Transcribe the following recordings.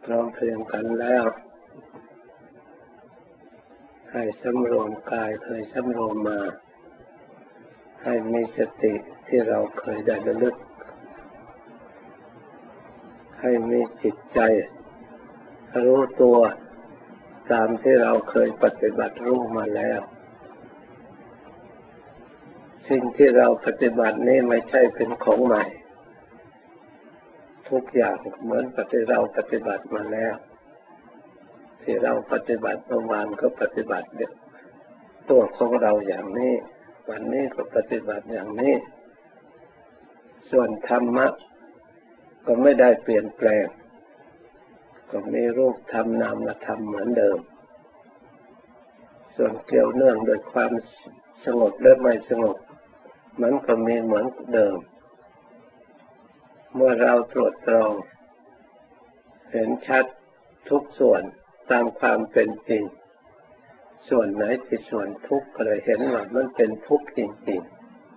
พร้อมเพรียงกันแล้วให้สำรวมกายเคยสำรวมมาให้มีสติที่เราเคยได้ระลึกให้มีจิตใจรู้ตัวตามที่เราเคยปฏิบัติรู้มาแล้วสิ่งที่เราปฏิบัตินี้ไม่ใช่เป็นของใหม่ทุกอย่างเหมือนเราปฏิบัติมาแล้วที่เราปฏิบัติเมื่อวานก็ปฏิบัติตัวของเราอย่างนี้วันนี้ก็ปฏิบัติอย่างนี้ส่วนธรรมะก็ไม่ได้เปลี่ยนแปลงก็มีรูปธรรมนามธรรมเหมือนเดิมส่วนเกี่ยวเนื่องโดยความสงบและไม่สงบมันก็มีเหมือนเดิมเมื่อเราตรวจตรองเห็นชัดทุกส่วนตามความเป็นจริงส่วนไหนที่ส่วนทุกข์ก็เลยเห็นว่ามันเป็นทุกข์จริง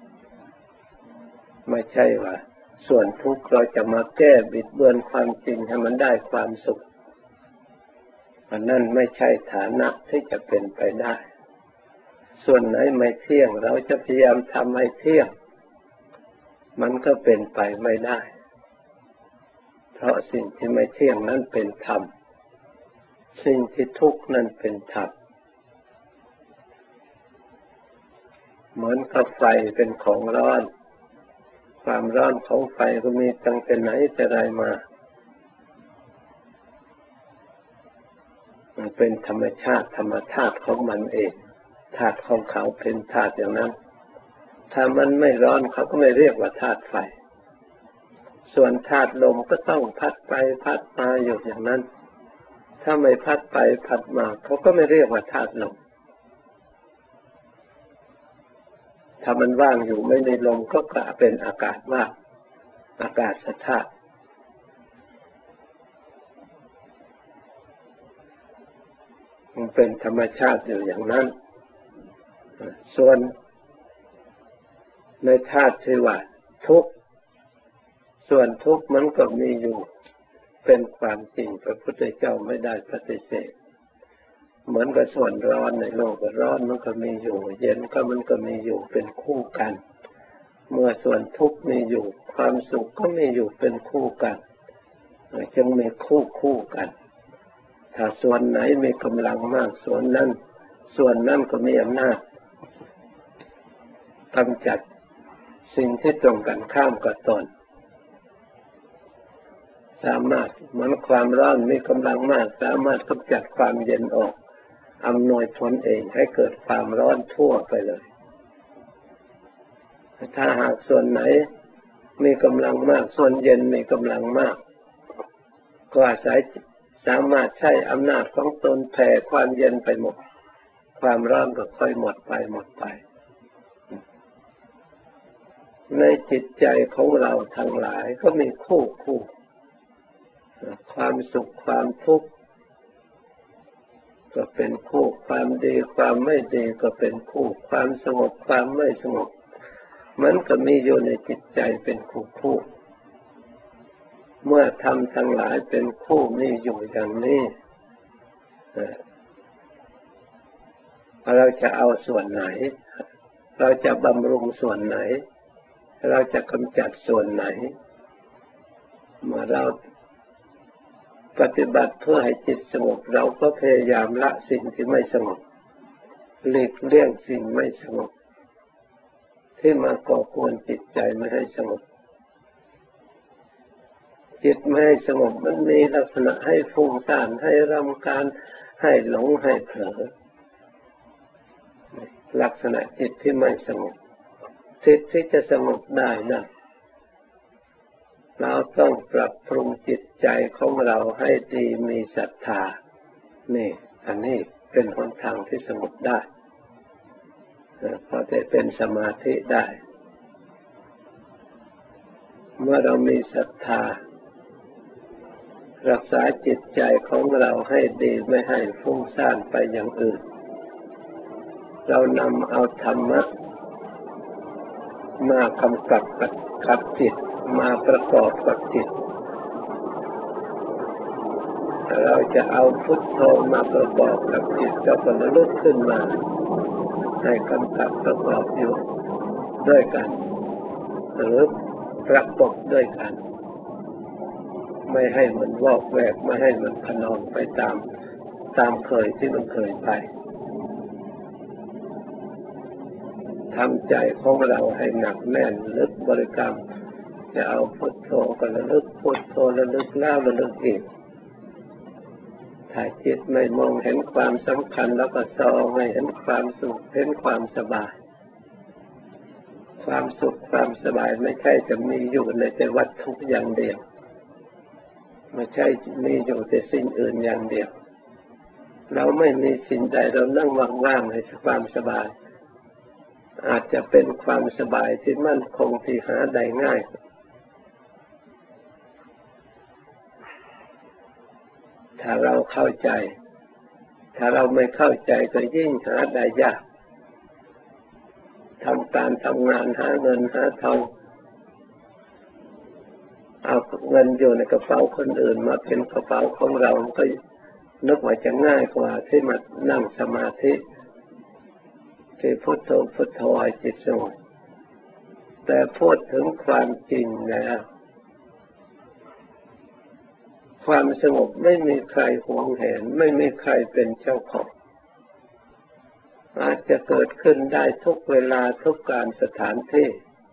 ๆไม่ใช่ว่าส่วนทุกข์เราจะมาแก้บิดเบือนความจริงให้มันได้ความสุขอันนั้นไม่ใช่ฐานะที่จะเป็นไปได้ส่วนไหนไม่เที่ยงเราจะพยายามทำให้เที่ยงมันก็เป็นไปไม่ได้เพราะสิ่งที่ไม่เที่ยงนั้นเป็นธรรมสิ่งที่ทุกข์นั้นเป็นธรรมเหมือนกับไฟเป็นของร้อนความร้อนของไฟก็มีตั้งแต่ไหนแต่ไรมามันเป็นธรรมชาติธรรมธาตุของมันเองธาตุของเขาเป็นธาตุอย่างนั้นถ้ามันไม่ร้อนเขาก็ไม่เรียกว่าธาตุไฟส่วนธาตุลมก็ต้องพัดไปพัดมาอยู่อย่างนั้นถ้าไม่พัดไปพัดมาเขาก็ไม่เรียกว่าธาตุลมถ้ามันว่างอยู่ไม่มีลมก็กลายเป็นอากาศว่างอากาศธาตุมันเป็นธรรมชาติอยู่อย่างนั้นส่วนในธาตุที่ว่าทุกข์ส่วนทุกข์มันก็มีอยู่เป็นความจริงพระพุทธเจ้าไม่ได้ปฏิเสธเหมือนกับส่วนร้อนในโลกร้อนมันก็มีอยู่เย็นก็มันก็มีอยู่เป็นคู่กันเมื่อส่วนทุกข์มีอยู่ความสุขก็มีอยู่เป็นคู่กันจึงมีคู่กันถ้าส่วนไหนมีกำลังมากส่วนนั้นก็มีอำนาจกำจัดสิ่งที่ตรงกันข้ามกับตนสามารถเหมือนความร้อนมีกำลังมากสามารถกำจัดความเย็นออกอำนวยผลเองให้เกิดความร้อนทั่วไปเลยถ้าหากส่วนไหนมีกำลังมากส่วนเย็นมีกำลังมากก็อาศัยสามารถใช้อำนาจของตนแผ่ความเย็นไปหมดความร้อนก็ค่อยหมดไปในจิตใจของเราทั้งหลายก็มีคู่ความสุขความทุกข์ก็เป็นคู่ความดีความไม่ดีก็เป็นคู่ความสงบความไม่สงบมันก็มีอยู่ในจิตใจเป็นคู่เมื่อธรรมทั้งหลายเป็นคู่มีอยู่อย่างนี้เราจะเอาส่วนไหนเราจะบำรุงส่วนไหนเราจะกำจัดส่วนไหนเมื่อเราปฏิบัติเพื่อให้จิตสงบเราก็พยายามละสิ่งที่ไม่สงบหลีกเลี่ยงสิ่งไม่สงบที่มาก่อกวนจิตใจไม่ให้สงบจิตไม่ให้สงบมันมีลักษณะให้ฟุ้งซ่านให้รำคาญให้หลงให้เผลอลักษณะจิตที่ไม่สงบจิตที่จะสงบได้นะเราต้องปรับปรุงจิตใจของเราให้ดีมีศรัทธานี่อันนี้เป็นหนทางที่สงบได้พอจะเป็นสมาธิได้เมื่อเรามีศรัทธารักษาจิตใจของเราให้ดีไม่ให้ฟุ้งซ่านไปอย่างอื่นเรานำเอาธรรมะมากำกับจิตมาประกอบกับจิตถ้าเราจะเอาพุทโธมาประกอบกับจิตก็ระลึกขึ้นมาให้กำกับประกอบอยู่ด้วยกันหรือประกบด้วยกันไม่ให้มันวอกแวกไม่ให้มันขนองไปตามเคยที่มันเคยไปทำใจของเราให้หนักแน่นลึกบริกรรมจะเอาพุทโธก็ระลึกพุทโธระลึกแล้วระลึกอีกถ้าจิตไม่มองเห็นความสำคัญแล้วก็ส่องให้เห็นความสุขเห็นความสบายความสุขความสบายไม่ใช่จะมีอยู่ในแต่วัตถุอย่างเดียวไม่ใช่มีอยู่แต่สิ่งอื่นอย่างเดียวเราไม่มีสิ่งใดเรานั่งว่างๆให้ความสบายอาจจะเป็นความสบายที่มั่นคงที่หาได้ง่ายถ้าเราเข้าใจถ้าเราไม่เข้าใจก็ยิ่งหาได้ยากทำการทำงานหาเงินหาทองเอาเงินอยู่ในกระเป๋าคนอื่นมาเป็นกระเป๋าของเราก็นึกว่าจะง่ายกว่าที่มานั่งสมาธิที่พุทโธพุทโธให้จิตสงบแต่พูดถึงความจริงแล้วความสงบไม่มีใครหวงแหนไม่มีใครเป็นเจ้าของอาจจะเกิดขึ้นได้ทุกเวลาทุกการสถานที่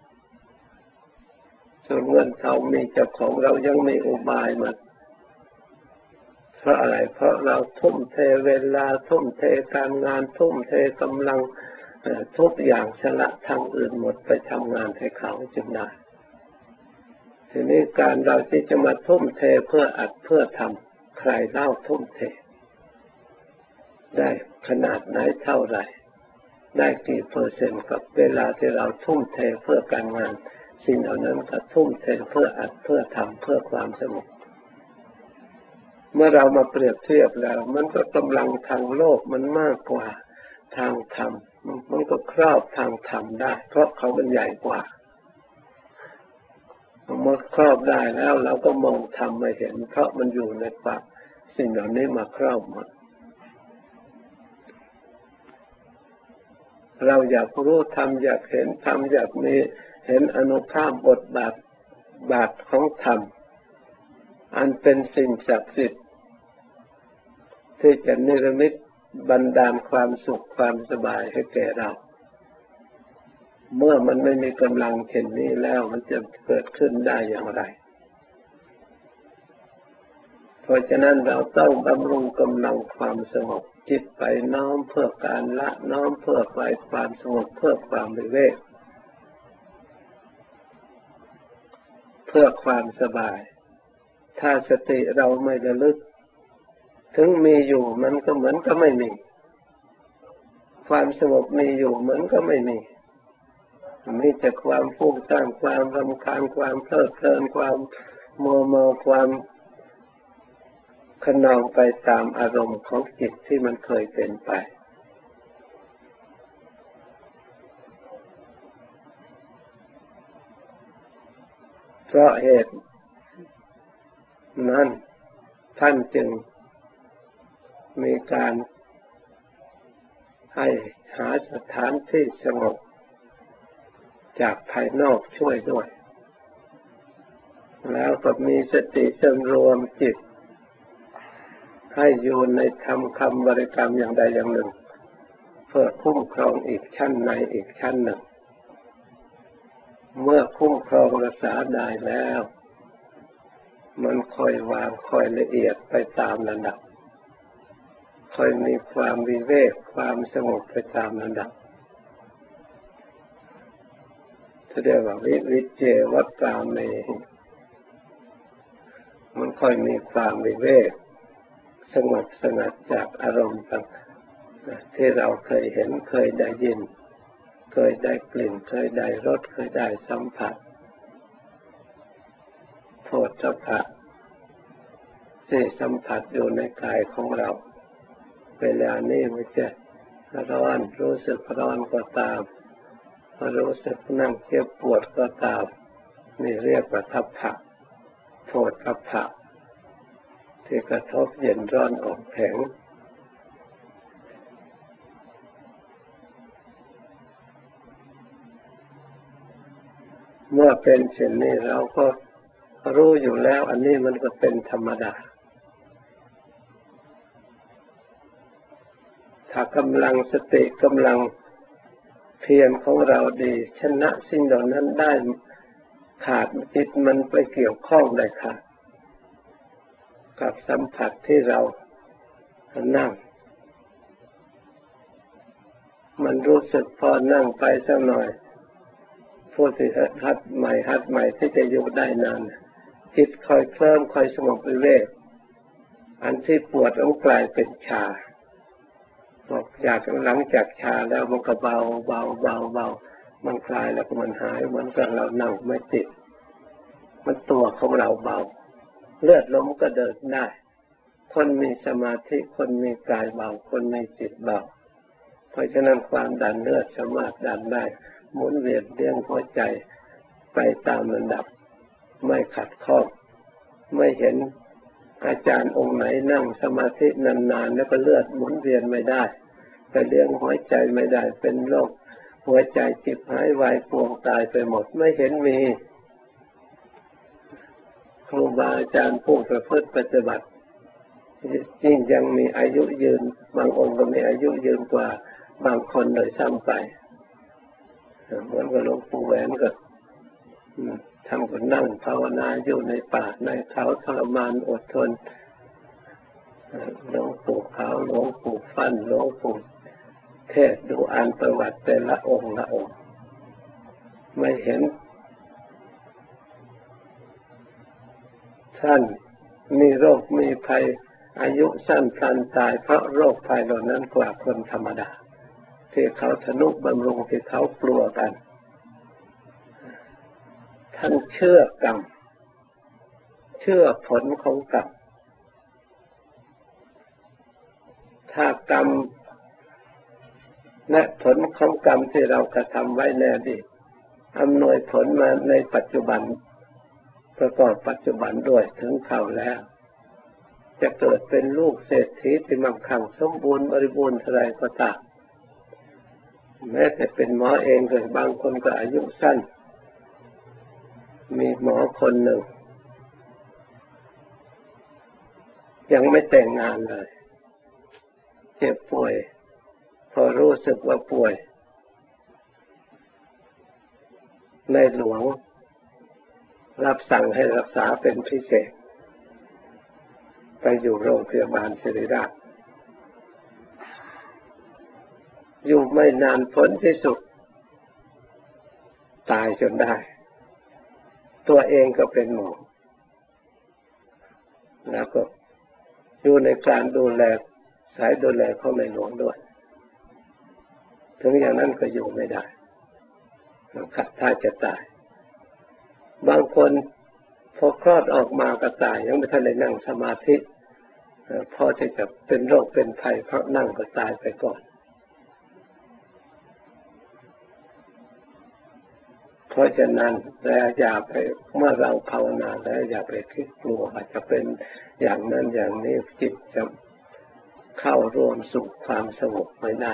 ส่วนเงินทองมีเจ้าของเรายังมีอุบายมาเพราะอะไรเพราะเราทุ่มเทเวลาทุ่มเทการงานทุ่มเทกำลังทุกอย่างสละทางอื่นหมดไปทำงานให้เขาจึงได้ทีนี้การเราที่จะมาทุ่มเทเพื่ออัดเพื่อทำใครเล่าทุ่มเทได้ขนาดไหนเท่าไหร่ได้กี่เปอร์เซ็นต์กับเวลาที่เราทุ่มเทเพื่อการงานสิ่งเหล่านั้นก็ทุ่มเทเพื่ออัดเพื่อทำเพื่อความสงบเมื่อเรามาเปรียบเทียบแล้วมันก็กำลังทางโลกมันมากกว่าทางธรรมมันก็ครอบทางธรรมได้เพราะเขามันใหญ่กว่าเมื่อครอบได้แล้วเราก็มองธรรมไม่เห็นเพราะมันอยู่ในปากสิ่งเหล่านี้มาครอบหมดเราอยากรู้ธรรมอยากเห็นธรรมอยากมีเห็นอานุภาพบทบาทของธรรมอันเป็นสิ่งศักดิ์สิทธิ์ที่จะนิรมิตบันดาลความสุขความสบายให้แก่เราเมื่อมันไม่มีกำลังเช่นนี้แล้วมันจะเกิดขึ้นได้อย่างไรเพราะฉะนั้นเราต้องบำรุงกำลังความสงบจิตไปน้อมเพื่อการละน้อมเพื่อไปความสงบเพื่อความวิเวกเพื่อความสบายถ้าสติเราไม่ระลึกถึงมีอยู่มันก็เหมือนก็ไม่มีความสงบมีอยู่เหมือนก็ไม่มีมีแต่ความฟุ้งซ่านความรำคาญความเพลิดเพลินความมัวเมาความขนองไปตามอารมณ์ของจิตที่มันเคยเป็นไปเพราะเหตุนั้นท่านจึงมีการให้หาสถานที่สงบจากภายนอกช่วยด้วยแล้วก็มีสติสำรวมจิตให้อยู่ในธรรมคำบริกรรมอย่างใดอย่างหนึ่งเพื่อคุ้มครองอีกชั้นในอีกชั้นหนึ่งเมื่อคุ้มครองรักษาได้แล้วมันค่อยวางค่อยละเอียดไปตามระดับค่อยมีความวิเวกความสงบไปตามระดับเรียกว่าวิเจวัตกาเมมันค่อยมีความวิเวกสงบสงัดจากอารมณ์ต่างที่เราเคยเห็นเคยได้ยินเคยได้กลิ่นเคยได้รสเคยได้สัมผัสโผฏฐัพพะที่สัมผัสอยู่ในกายของเราเวลานี้มันจะร้อนรู้สึกร้อนก็ตามรู้สึกนั่งเจ็บปวดก็ตามนี่เรียกว่าทัพพะโผฏฐัพพะทที่กระทบเย็นร้อนอ่อนแข็งเมื่อเป็นเช่นนี้เราก็รู้อยู่แล้วอันนี้มันก็เป็นธรรมดาถ้ากำลังสติกำลังเพียรของเราดีชนะสิ่งเหล่านั้นได้ขาดจิตมันไปเกี่ยวข้องได้ขาดกับสัมผัสที่เรานั่งมันรู้สึกพอนั่งไปสักหน่อยผู้ที่หัดใหม่ที่จะอยู่ได้นานจิตค่อยเพิ่มค่อยสงบวิเวกอันที่ปวดมันกลายเป็นชาหลังจากชาแล้วมันก็เบามันคลายแล้วก็มันหายเหมือนกับเรานั่งไม่ติดมันตัวของเราเบาเลือดลมก็เดินได้คนมีสมาธิคนมีกายเบาคนมีจิตเบาเพราะฉะนั้นความดันเลือดสามารถดันได้หมุนเวียนเลี้ยงหัวใจไปตามลำดับไม่ขัดข้องไม่เห็นอาจารย์องค์ไหนนั่งสมาธินานๆแล้วก็เลือดหมุนเวียนไม่ได้ไปเลี้ยงหัวใจไม่ได้เป็นโรคหัวใจจิบหายวายป่วงตายไปหมดไม่เห็นมีครูบาอาจารย์ผู้ประพฤติปฏิบัติยิ่งยังมีอายุยืนบางองค์ก็มีอายุยืนกว่าบางคนโดยซ้ำไปเหมือนกับหลวงปู่แหวนก็ท่านก็นั่งภาวนาอยู่ในป่าในเขาทรมานอดทนหลวงปู่ขาวหลวงปู่ฟั่นหลวงปู่เทศดูอ่านประวัติแต่ละองค์ไม่เห็นท่านมีโรคมีภัยอายุสั้นพลันตายเพราะโรคภัยเหล่านั้นกว่าคนธรรมดาที่เขาทนุบำรุงที่เขากลัวกันท่านเชื่อกรรมเชื่อผลของกรรมถ้ากรรมและผลของกรรมที่เรากระทำไว้ในอดีตอำนวยผลมาในปัจจุบันประกอบปัจจุบันด้วยถึงเขาแล้วจะเกิดเป็นลูกเศรษฐีที่มั่งคั่งสมบูรณ์บริบูรณ์เท่าไรก็ตามแม้แต่เป็นหมอเองก็บางคนก็อายุสั้นมีหมอคนหนึ่งยังไม่แต่งงานเลยเจ็บป่วยพอรู้สึกว่าป่วยในหลวงรับสั่งให้รักษาเป็นพิเศษไปอยู่โรงพยาบาลศิริราชอยู่ไม่นานผลที่สุดตายจนได้ตัวเองก็เป็นหมอแล้วก็อยู่ในการดูแลสายดูแลของในหลวงด้วยถึงอย่างนั้นก็อยู่ไม่ได้ขัดท่าจะตายบางคนพอคลอดออกมาก็ตายยังไม่ทันได้นั่งสมาธิพอที่จะเป็นโรคเป็นภัยเพราะนั่งก็ตายไปก่อนเพราะฉะนั้นอย่าไปเมื่อเราภาวนาแล้วอย่าไปคิดกลัวอาจจะเป็นอย่างนั้นอย่างนี้จิตจะเข้ารวมสู่ความสงบไม่ได้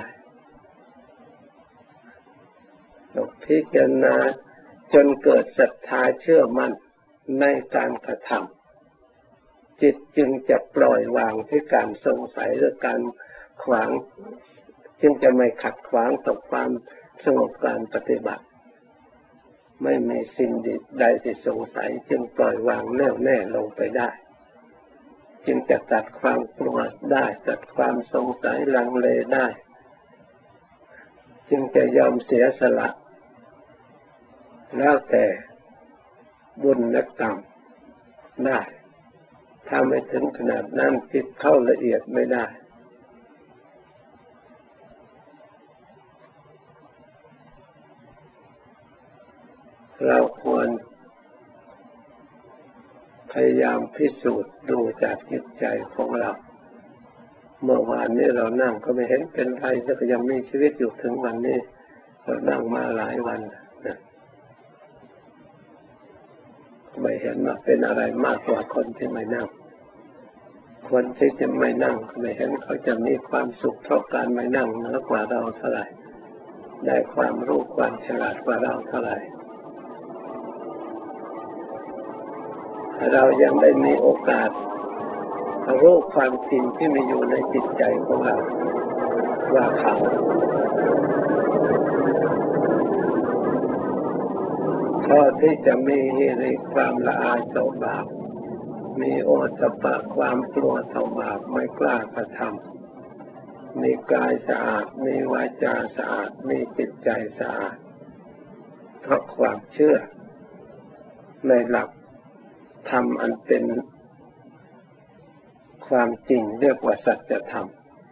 ต้องพิจารณาจนเกิดศรัทธาเชื่อมั่นในการกระทำจิตจึงจะปล่อยวางที่การสงสัยหรือการขวางจึงจะไม่ขัดขวางต่อความสงบการปฏิบัติไม่มีสิ่งใดที่สงสัยจึงปล่อยวางแน่วแน่ลงไปได้จึงจะตัดความกลัวได้ตัดความสงสัยลังเลได้จึงจะยอมเสียสละแล้วแต่บุญและกรรมได้ถ้าไม่ถึงขนาดนั้นจิตเข้าละเอียดไม่ได้เราควรพยายามพิสูจน์ดูจากจิตใจของเราเมื่อวานนี้เรานั่งก็ไม่เห็นเป็นไรแล้วก็ยังมีชีวิตอยู่ถึงวันนี้เรานั่งมาหลายวันไม่เห็นว่าเป็นอะไรมากกว่าคนที่ไม่นั่งคนที่จะไม่นั่งไม่เห็นเขาจะมีความสุขเพราะการไม่นั่งเหนือกว่าเราเท่าไหร่ได้ความรู้ความฉลาดกว่าเราเท่าไหร่เรายังได้มีโอกาสรู้ความจริงที่มีอยู่ในจิตใจของเราว่าเขาพอที่จะมีฮิริความละอายต่อบาปมีโอตตัปปะความกลัวต่อบาปไม่กล้ากระทำมีกายสะอาดมีวาจาสะอาดมีจิตใจสะอาดเพราะความเชื่อในหลักธรรมอันเป็นความจริงเรียกว่าสัจธรรม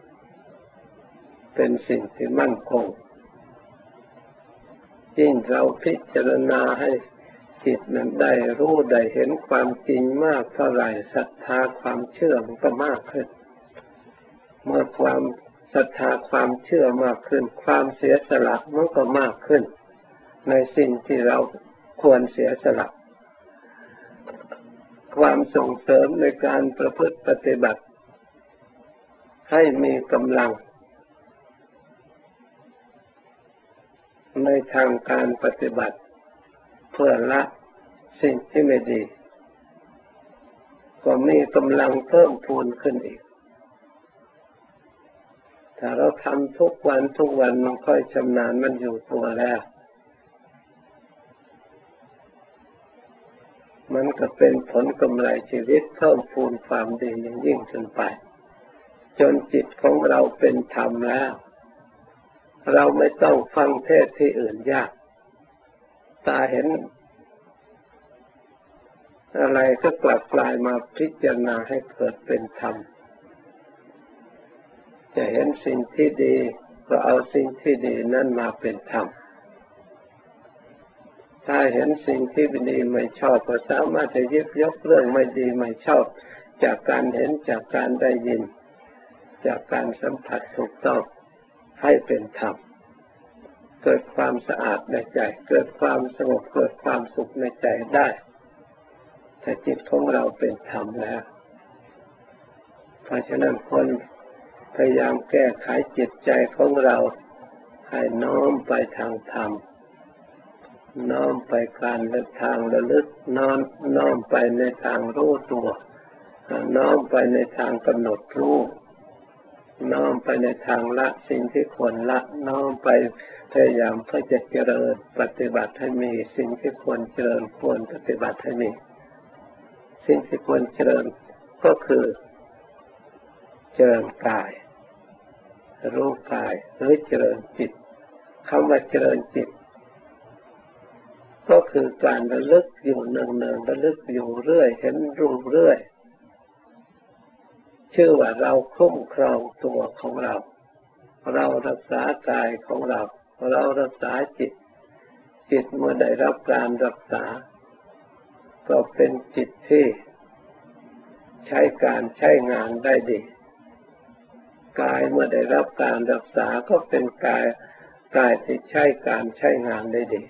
เป็นสิ่งที่มั่นคงยิ่งเราพิจารณาให้จิตนั้นได้รู้ได้เห็นความจริงมากเท่าไหร่ศรัทธาความเชื่อมันก็มากขึ้นเมื่อความศรัทธาความเชื่อมากขึ้นความเสียสละมันก็มากขึ้นในสิ่งที่เราควรเสียสละความส่งเสริมในการประพฤติปฏิบัติให้มีกำลังในทางการปฏิบัติเพื่อละสิ่งที่ไม่ดีก็มีกำลังเพิ่มพูนขึ้นอีกถ้าเราทำทุกวันมันค่อยชำนาญมันอยู่ตัวแล้วมันก็เป็นผลกำไรชีวิตเพิ่มพูนความดียิ่งขึ้นไปจนจิตของเราเป็นธรรมแล้วเราไม่ต้องฟังเทศน์ที่อื่นยากตาเห็นอะไรก็กลับกลายมาพิจารณาให้เกิดเป็นธรรมจะเห็นสิ่งที่ดีก็เอาสิ่งที่ดีนั้นมาเป็นธรรมถ้าเห็นสิ่งที่ไม่ดีไม่ชอบก็สามารถจะหยิบยกเรื่องไม่ดีไม่ชอบจากการเห็นจากการได้ยินจากการสัมผัสถูกต้องให้เป็นธรรมเกิดความสะอาดในใจเกิดความสงบเกิดความสุขในใจได้ถ้าจิตของเราเป็นธรรมแล้วเพราะฉะนั้นคนพยายามแก้ไขจิตใจของเราให้น้อมไปทางธรรมน้อมไปการทางระลึกน้อมไปในทางรู้ตัวน้อมไปในทางกำหนดรู้น้อมไปในทางละสิ่งที่ควรละน้อมไปพยายามเพื่อจะเจริญปฏิบัติให้มีสิ่งที่ควรเจริญควรปฏิบัติให้มีสิ่งที่ควรเจริญก็คือเจริญกายรู้กายหรือเจริญจิตคำว่าเจริญจิตก็คือการระลึกอยู่เนืองๆระลึกอยู่เรื่อยเห็นรูปเรื่อยชื่อว่าเราคุ้มครองตัวของเราเรารักษากายของเราเรารักษาจิตเมื่อได้รับการรักษาก็เป็นจิตที่ใช้การใช้งานได้ดีกายเมื่อได้รับการรักษาก็เป็นกายที่ใช้การใช้งานได้ดี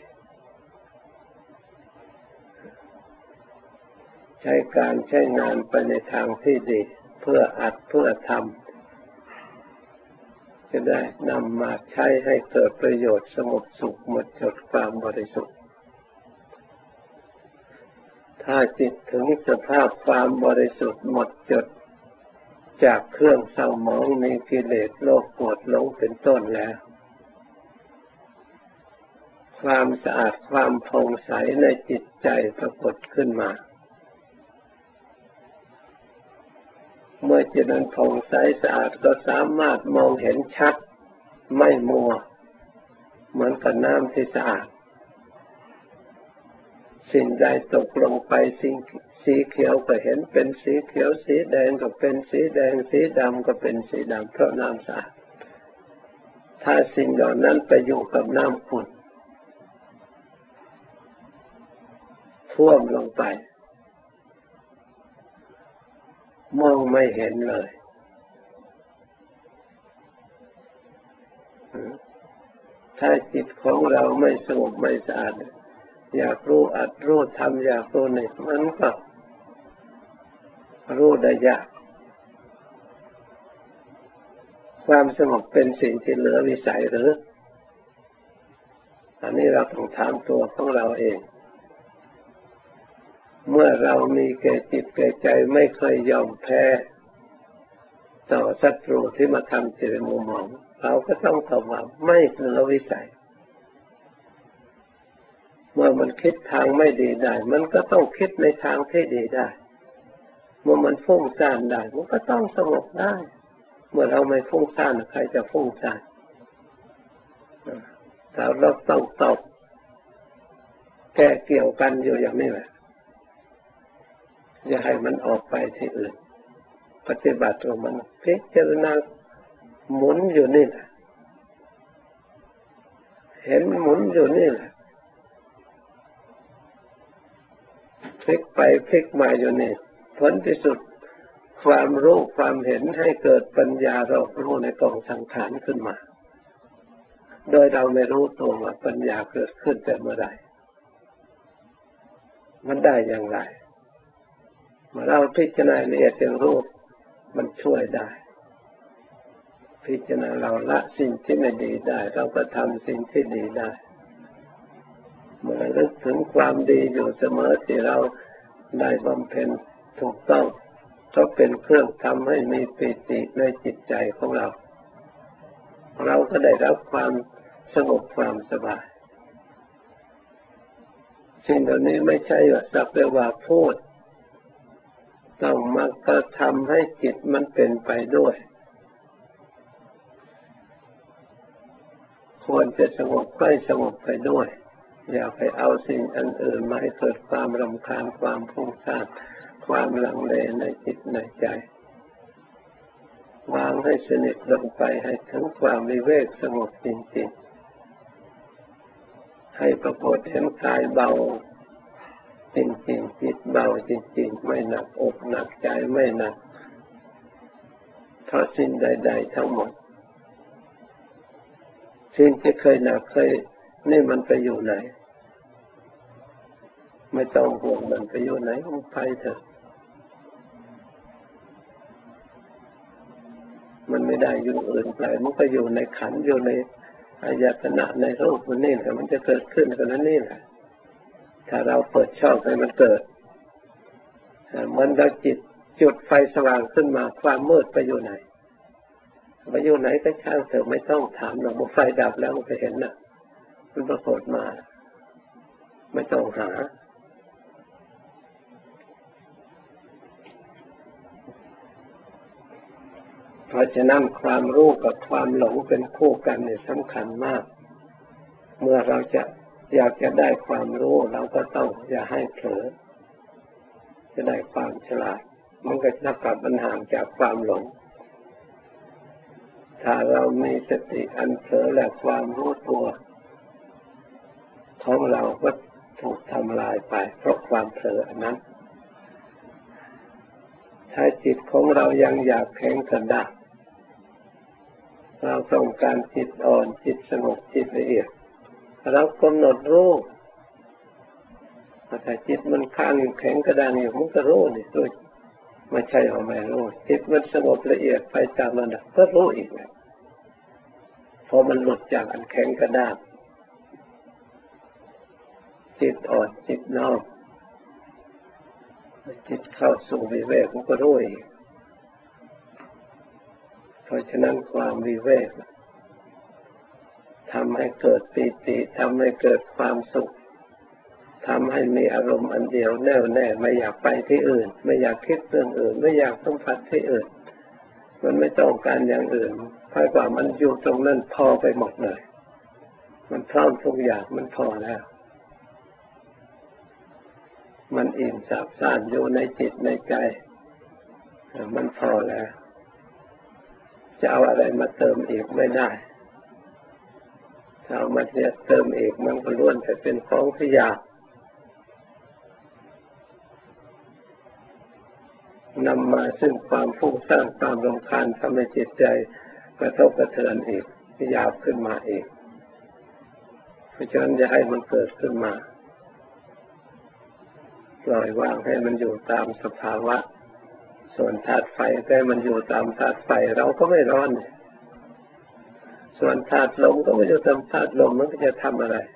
ใช้การใช้งานไปในทางที่ดีเพื่อเพื่อทำจะได้นำมาใช้ให้เกิดประโยชน์สงบสุขหมดจดความบริสุทธิ์ถ้าจิตถึงสภาพความบริสุทธิ์หมดจดจากเครื่องเศร้าหมองมีกิเลสโลภโกรธหลงเป็นต้นแล้วความสะอาดความผ่องใสในจิตใจปรากฏขึ้นมาเมื่อจิตนั้นผ่องใสสะอาดก็สามารถมองเห็นชัดไม่มัวเหมือนกับน้ำที่สะอาดสิ่งใดตกลงไปสิ่งสีเขียวก็เห็นเป็นสีเขียวสีแดงก็เป็นสีแดงสีดำก็เป็นสีดำเพราะน้ำสะอาดถ้าสิ่งเหล่านั้นไปอยู่กับน้ำขุ่นท่วมลงไปมองไม่เห็นเลยถ้าจิตของเราไม่สงบไม่สะอาดอยากรู้อัดรู้ทำอยากรู้นี่มันก็รู้ได้ยากความสงบเป็นสิ่งที่เหลือวิสัยหรืออันนี้เราต้องถามตัวของเราเองเมื่อเรามีแก่จิตแก่ใจไม่เคยยอมแพ้ต่อศัตรูที่มาทำจิตมุมมองเราก็ต้องตอบว่าไม่เหลือวิสัยเมื่อมันคิดทางไม่ดีได้มันก็ต้องคิดในทางที่ดีได้เมื่อมันฟุ้งซ่านได้มันก็ต้องสงบได้เมื่อเราไม่ฟุ้งซ่านใครจะฟุ้งซ่านเราต้องตอบแก้เกี่ยวกันอยู่อย่างนี้แหละอย่าให้มันออกไปที่อื่นปฏิบัติของมันพิจารณาหมุนอยู่นี่แหละเห็นหมุนอยู่นี่แหละพลิกไปพลิกมาอยู่นี่ผลที่สุดความรู้ความเห็นให้เกิดปัญญารอบรู้ในกองสังขารขึ้นมาโดยเราไม่รู้ตัวว่าปัญญาเกิดขึ้นแต่เมื่อใดมันได้อย่างไรเมื่อเราพิจารณาละเอียดถึงรูปมันช่วยได้พิจารณาเราละสิ่งที่ไม่ดีได้เราก็ทำสิ่งที่ดีได้เมื่อนึกถึงความดีอยู่เสมอที่เราได้บำเพ็ญถูกต้องก็เป็นเครื่องทำให้มีปิติในจิตใจของเราเราก็ได้รับความสงบความสบายสิ่งเหล่านี้ไม่ใช่ว่าสักแต่ว่าพูดต้องมากระทำให้จิตมันเป็นไปด้วยควรจะสงบให้สงบไปด้วยอย่าไปเอาสิ่งอันอื่นมาให้เกิดความรำคาญความฟุ้งซ่านความลังเลในจิตในใจวางให้สนิทลงไปให้ถึงความวิเวกสงบจริงๆให้ปรากฏเห็นกายเบาจริงๆจิตเบาจริงๆไม่หนักอกหนักใจไม่หนักเพราะสิ่งใดๆทั้งหมดสิ่งที่เคยหนักเคยนี่มันไปอยู่ไหนไม่ต้องห่วงมันไปอยู่ไหนมันไปเถอะมันไม่ได้อยู่อื่นไกลมันก็อยู่ในขันธ์อยู่ในอายตนะในรูปมันนี่แหละมันจะเกิดขึ้นกันนั่นนี่แหละถ้าเราเปิดช่องให้มันเกิดมันเราจิตจุดไฟสว่างขึ้นมาความมืดไปอยู่ไหนไปอยู่ไหนก็ช่างเถอะไม่ต้องถามหรอกไฟดับแล้วมันจะเห็นน่ะมันปรากฏมาไม่ต้องหาเพราะฉะนั้นความรู้กับความหลงเป็นคู่กันเนี่ยสำคัญมากเมื่อเราจะอยากจะได้ความรู้เราก็ต้องอย่าให้เผลอจะได้ความฉลาดมันก็จะกลับมันห่างจากความหลงถ้าเรามีสติอันเผลอและความรู้ตัวของเราก็ถูกทำลายไปเพราะความเผลออันนั้นถ้าจิตของเรายังอยากแข็งกระด้างเราต้องการจิตอ่อนจิตสงบจิตละเอียดเรากำหนดรู้แต่จิตมันข้างแข็งกระด้างอยู่มันก็รู้นี่ด้วยไม่ใช่ว่าไม่รู้จิตมันสงบละเอียดไปตามระดับก็รู้อีกแล้วพอมันหลุดจากอันแข็งกระด้างจิตอ่อนจิตน้อมจิตเข้าสู่วิเวกมันก็รู้อีกเพราะฉะนั้นความวิเวกทำให้เกิดปิติทำให้เกิดความสุขทำให้มีอารมณ์อันเดียวแน่วแน่ไม่อยากไปที่อื่นไม่อยากคิดเรื่องอื่นไม่อยากสัมผัสที่อื่นมันไม่ต้องการอย่างอื่นเพราะว่ามันอยู่ตรงนั้นพอไปหมดเลยมันพร้อมทุกอย่างมันพอแล้วมันอิ่มซาบซ่านอยู่ในจิตในใจมันพอแล้วจะเอาอะไรมาเติมอีกไม่ได้ถ้าเอามาเติมอีกมันก็ล้วนแต่เป็นของที่ยากนำมาซึ่งความฟุ้งซ่านความรำคาญทำให้จิตใจกระทบกระเทือนอีกยาวขึ้นมาอีกเพราะฉะนั้นจะให้มันเกิดขึ้นมาปล่อยวางให้มันอยู่ตามสภาวะส่วนธาตุไฟแต่มันอยู่ตามธาตุไฟเราก็ไม่ร้อนส่วนธาตุลมก็ไม่จะทำธาตุลมมันก็จะทำอะไร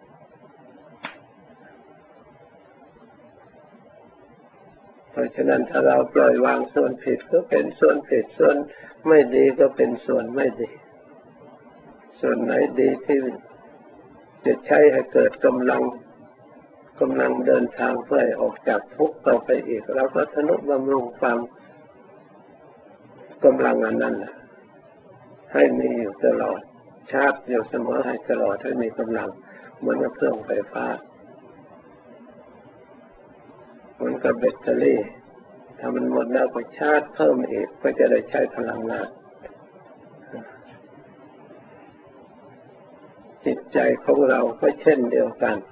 เพราะฉะนั้นถ้าเราปล่อยวางส่วนผิดก็เป็นส่วนผิดส่วนไม่ดีก็เป็นส่วนไม่ดีส่วนไหนดีที่จะใช้ให้เกิดกำลังเดินทางเพื่อออกจากทุกข์ต่อไปอีกเราก็ทนุบำรุงความกำลังอันนั้นให้มีอยู่ตลอดชาร์จอยู่เสมอให้ตลอดให้มีกำลังเหมือนกับเครื่องไฟฟ้าเหมือนกับแบตเตอรี่ถ้ามันหมดแล้วก็ชาร์จเพิ่มอีกก็จะได้ใช้พลังงานจิตใจของเราก็เช่นเดียวกัน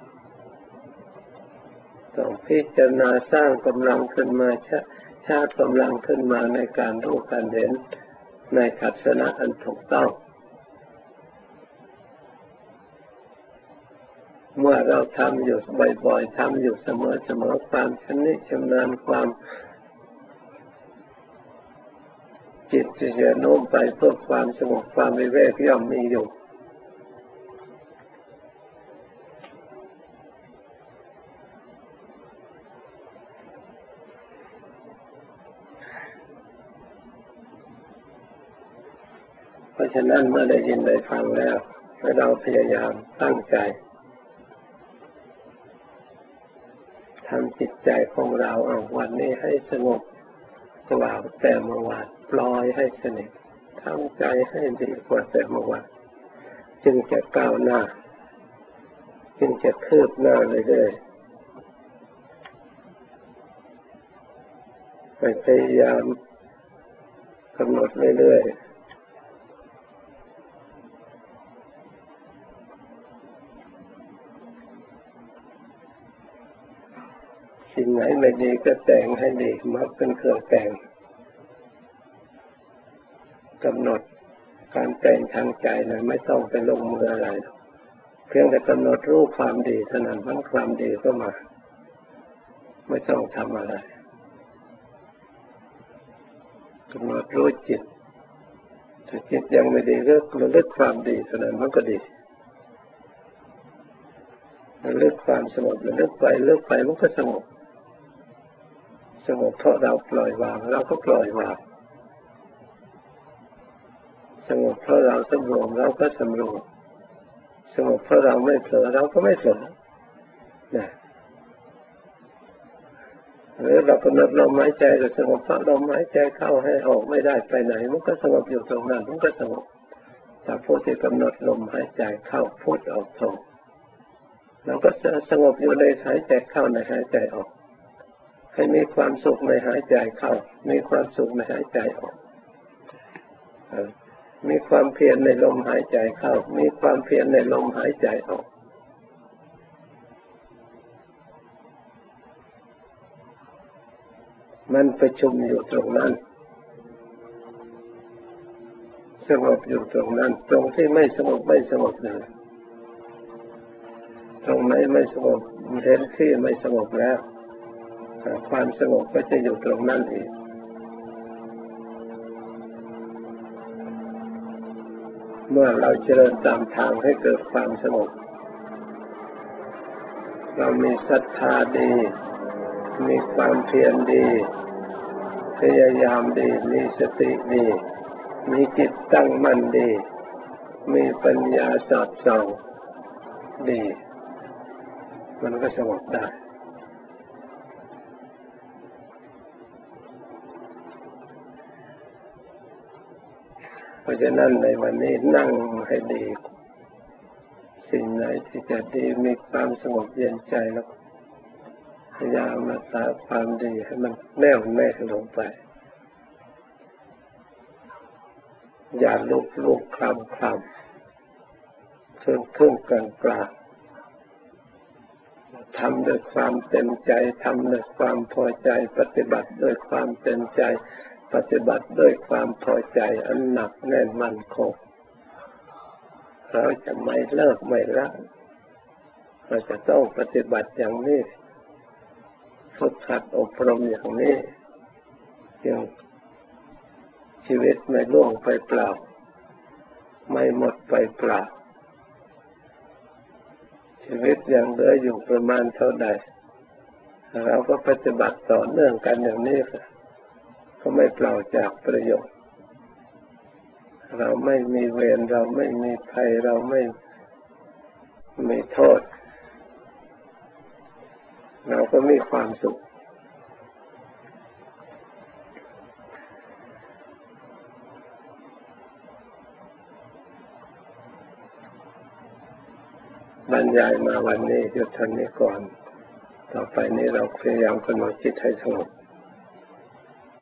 ต้องพิจารณาสร้างกำลังขึ้นมาชาร์จกำลังขึ้นมาในการรู้การเห็นในทัศนะอันถูกต้องเมื่อเราทำอยู่บ่อยๆทำอยู่เสมอๆความชำนิชำนาญความจิตจะโน้มไปเพื่อความสงบความวิเวกย่อมมีอยู่เพราะฉะนั้นเมื่อได้ยินได้ฟังแล้วให้เราพยายามตั้งใจทำจิตใจของเราวันนี้ให้สงบกว่าแต่เมื่อวานปล่อยให้สนิททำใจให้ดีกว่าแต่เมื่อวานจึงจะก้าวหน้าจึงจะคืบหน้าเรื่อยๆพยายามกำหนดเรื่อยๆสิ่งไหนไม่ดีก็แต่งให้ดีมักเป็นเครื่องแต่งกำหนดการแต่งทางใจนะไม่ต้องไปลงมืออะไรเพียงแต่กำหนดรู้ความดีเท่านั้นทั้งความดีก็มาไม่ต้องทำอะไรกำหนดรู้จิตถ้าจิตยังไม่ดีก็ระลึกความดีเท่านั้นมันก็ดีระลึกความสงบระลึกไปมันก็สงบเพราะเราปล่อยวางเราก็ปล่อยวางสงบเพราะเราสำรวมเราก็สำรวมสงบเพราะเราไม่เผลอเราก็ไม่เผลอนะหรือเรากำหนดลมหายใจก็สงบเพราะลมหายใจเข้าให้ออกไม่ได้ไปไหนมันก็สงบอยู่ตรงนั้นมันก็สงบแต่ผู้ที่กำหนดลมหายใจเข้าพุทออกโทเราก็สงบอยู่ในหายใจเข้าในหายใจออกให้มีความสุขในหายใจเข้ามีความสุขในหายใจออกมีความเพียรในลมหายใจเข้ามีความเพียรในลมหายใจออกมันประชุมอยู่ตรงนั้นสงบอยู่ตรงนั้นตรงที่ไม่สงบเลยตรงไหนไม่สงบเห็นที่ไม่สงบแล้วความสงบก็จะอยู่ตรงนั้นเองเมื่อเราเจริญตามทางให้เกิดความสงบเรามีศรัทธาดีมีความเพียรดีพยายามดีมีสติดีมีจิตตั้งมั่นดีมีปัญญาสอดส่องดีมันก็สงบได้เพราะฉะนั้นในวันนี้นั่งให้ดีสิ่งไหนที่จะดีมีความสงบเย็นใจแล้วพยายามรักษาความดีให้มันแน่วแน่ลงไปอย่าลุกคลำครึ่งกลางทำด้วยความเต็มใจทำด้วยความพอใจปฏิบัติด้วยความเต็มใจปฏิบัติด้วยความพอใจอันหนักแน่นมั่นคงเราจะไม่เลิกไม่ละเราจะต้องปฏิบัติอย่างนี้ฝึกหัดอบรมอย่างนี้จึงชีวิตไม่ล่วงไปเปล่าไม่หมดไปเปล่าชีวิตยังเหลืออยู่ประมาณเท่าใดเราก็ปฏิบัติต่อเนื่องกันอย่างนี้ก็ไม่เปล่าจากประโยชน์เราไม่มีเวรเราไม่มีภัยเราไม่มีโทษเราก็มีความสุขบรรยายมาวันนี้หยุดเท่านี้ก่อนต่อไปนี้เราพยายามกำหนดจิตให้สงบ